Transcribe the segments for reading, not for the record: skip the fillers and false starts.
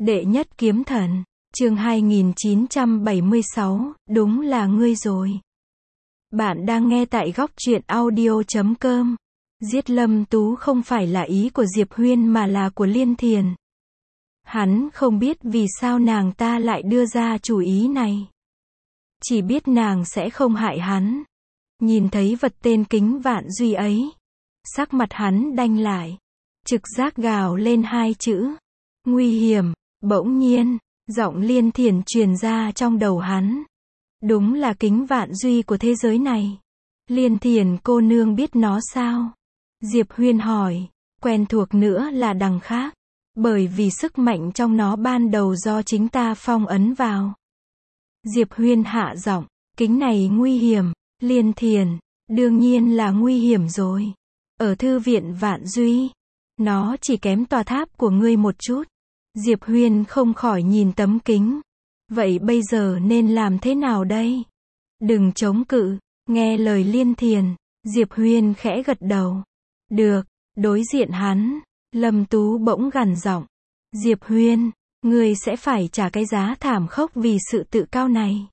Đệ nhất kiếm thần, chương 2976, đúng là ngươi rồi. Bạn đang nghe tại góc truyện audio.com. Giết Lâm Tú không phải là ý của Diệp Huyên mà là của Liên Thiền. Hắn không biết vì sao nàng ta lại đưa ra chủ ý này. Chỉ biết nàng sẽ không hại hắn. Nhìn thấy vật tên Kính Vạn Duy ấy, sắc mặt hắn đanh lại, trực giác gào lên hai chữ: nguy hiểm. Bỗng nhiên, giọng Liên Thiền truyền ra trong đầu hắn. Đúng là Kính Vạn Duy của thế giới này. Liên Thiền cô nương biết nó sao? Diệp Huyên hỏi. Quen thuộc nữa là đằng khác. Bởi vì sức mạnh trong nó ban đầu do chính ta phong ấn vào. Diệp Huyên hạ giọng. Kính này nguy hiểm. Liên Thiền, đương nhiên là nguy hiểm rồi. Ở thư viện Vạn Duy, nó chỉ kém tòa tháp của ngươi một chút. Diệp Huyên không khỏi nhìn tấm kính. Vậy bây giờ nên làm thế nào đây? Đừng chống cự, nghe lời Liên Thiền. Diệp Huyên khẽ gật đầu. Được, đối diện hắn, Lâm Tú bỗng gằn giọng. Diệp Huyên, ngươi sẽ phải trả cái giá thảm khốc vì sự tự cao này.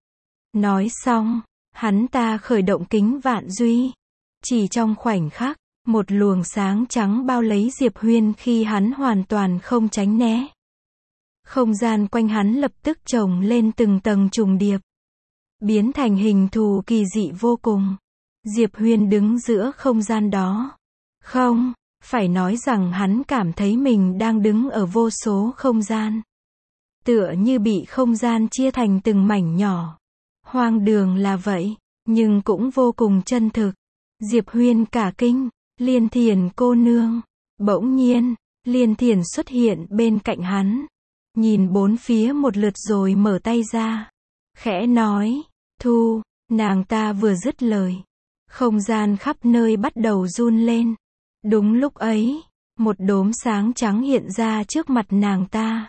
Nói xong, hắn ta khởi động Kính Vạn Duy. Chỉ trong khoảnh khắc, một luồng sáng trắng bao lấy Diệp Huyên khi hắn hoàn toàn không tránh né. Không gian quanh hắn lập tức chồng lên từng tầng trùng điệp, biến thành hình thù kỳ dị vô cùng. Diệp Huyên đứng giữa không gian đó. Không, phải nói rằng hắn cảm thấy mình đang đứng ở vô số không gian. Tựa như bị không gian chia thành từng mảnh nhỏ. Hoang đường là vậy, nhưng cũng vô cùng chân thực. Diệp Huyên cả kinh. Liên Thiền cô nương. Bỗng nhiên, Liên Thiền xuất hiện bên cạnh hắn. Nhìn bốn phía một lượt rồi mở tay ra. Khẽ nói, thu. Nàng ta vừa dứt lời, không gian khắp nơi bắt đầu run lên. Đúng lúc ấy, một đốm sáng trắng hiện ra trước mặt nàng ta.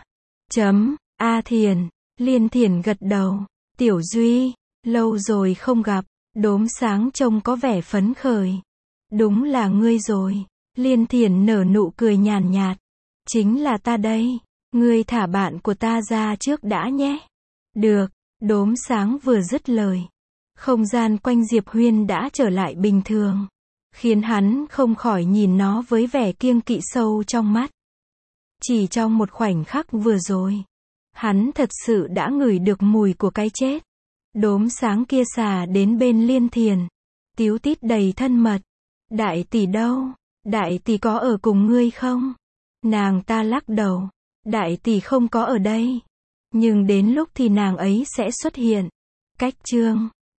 A Thiền. Liên Thiền gật đầu. Tiểu Duy, lâu rồi không gặp. Đốm sáng trông có vẻ phấn khởi. Đúng là ngươi rồi. Liên Thiền nở nụ cười nhàn nhạt. Chính là ta đây. Ngươi thả bạn của ta ra trước đã nhé. Được. Đốm sáng vừa dứt lời, không gian quanh Diệp Huyên đã trở lại bình thường, khiến hắn không khỏi nhìn nó với vẻ kiêng kỵ sâu trong mắt. Chỉ trong một khoảnh khắc vừa rồi, hắn thật sự đã ngửi được mùi của cái chết. Đốm sáng kia xà đến bên Liên Thiền, tíu tít đầy thân mật. Đại tỷ đâu? Đại tỷ có ở cùng ngươi không? Nàng ta lắc đầu. Đại tỷ không có ở đây. Nhưng đến lúc thì nàng ấy sẽ xuất hiện. Cách chương